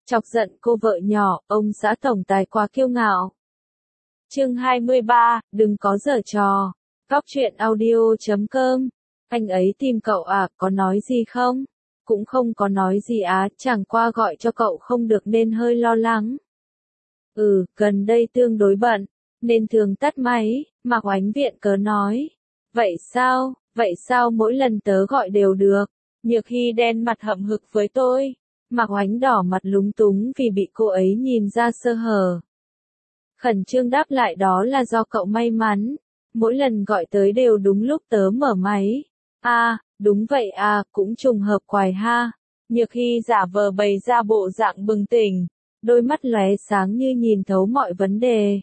Chọc giận cô vợ nhỏ, ông xã tổng tài quá kiêu ngạo. Chương 23, đừng có giở trò. Góc truyện audio.com. Anh ấy tìm cậu à, có nói gì không? Cũng không có nói gì á, chẳng qua gọi cho cậu không được nên hơi lo lắng. Gần đây tương đối bận, nên thường tắt máy, Mạc Oánh viện cớ nói. Vậy sao mỗi lần tớ gọi đều được? Nhược Hy đen mặt hậm hực với tôi. Mạc Oánh đỏ mặt lúng túng vì bị cô ấy nhìn ra sơ hở. Khẩn trương đáp lại đó là do cậu may mắn. Mỗi lần gọi tới đều đúng lúc tớ mở máy. Đúng vậy cũng trùng hợp quài ha. Nhược Hy giả vờ bày ra bộ dạng bừng tỉnh. Đôi mắt lóe sáng như nhìn thấu mọi vấn đề.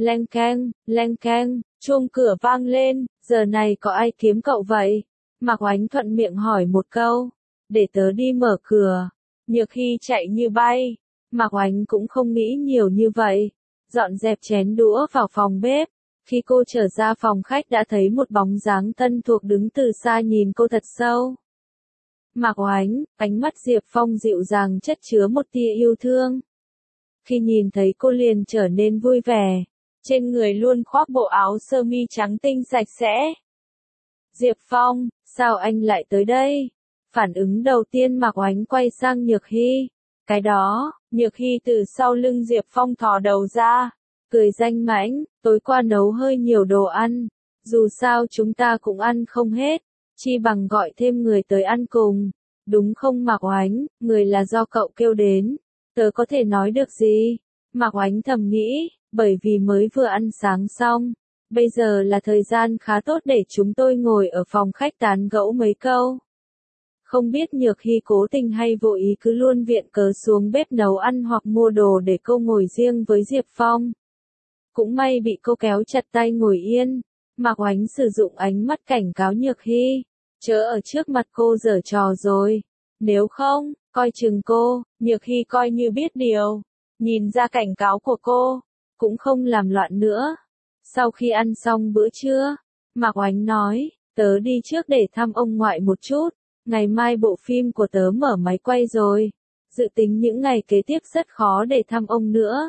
Leng keng, chuông cửa vang lên, giờ này có ai kiếm cậu vậy? Mạc Oánh thuận miệng hỏi một câu. Để tớ đi mở cửa. Nhược Hy chạy như bay. Mạc Oánh cũng không nghĩ nhiều như vậy. Dọn dẹp chén đũa vào phòng bếp. Khi cô trở ra phòng khách đã thấy một bóng dáng thân thuộc đứng từ xa nhìn cô thật sâu. Mạc Oánh, ánh mắt Diệp Phong dịu dàng chất chứa một tia yêu thương. Khi nhìn thấy cô liền trở nên vui vẻ. Trên người luôn khoác bộ áo sơ mi trắng tinh sạch sẽ. Diệp Phong, sao anh lại tới đây? Phản ứng đầu tiên Mạc Oánh quay sang Nhược Hy. Cái đó, Nhược Hy từ sau lưng Diệp Phong thò đầu ra. Cười danh mãnh, tối qua nấu hơi nhiều đồ ăn. Dù sao chúng ta cũng ăn không hết. Chi bằng gọi thêm người tới ăn cùng. Đúng không Mạc Oánh, người là do cậu kêu đến. Tớ có thể nói được gì? Mạc Oánh thầm nghĩ, bởi vì mới vừa ăn sáng xong. Bây giờ là thời gian khá tốt để chúng tôi ngồi ở phòng khách tán gẫu mấy câu. Không biết Nhược Hy cố tình hay vô ý cứ luôn viện cớ xuống bếp nấu ăn hoặc mua đồ để cô ngồi riêng với Diệp Phong. Cũng may bị cô kéo chặt tay ngồi yên. Mạc Oánh sử dụng ánh mắt cảnh cáo Nhược Hy. Chớ ở trước mặt cô giở trò rồi. Nếu không, coi chừng cô. Nhược Hy coi như biết điều. Nhìn ra cảnh cáo của cô. Cũng không làm loạn nữa. Sau khi ăn xong bữa trưa, Mạc Oánh nói, tớ đi trước để thăm ông ngoại một chút. Ngày mai bộ phim của tớ mở máy quay rồi. Dự tính những ngày kế tiếp rất khó để thăm ông nữa.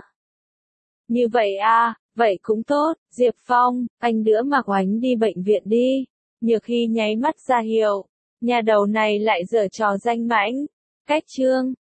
Như vậy vậy cũng tốt. Diệp Phong, anh đưa Mạc Oánh đi bệnh viện đi. Nhược Hy nháy mắt ra hiệu. Nhà đầu này lại giở trò danh mãnh. Cách chương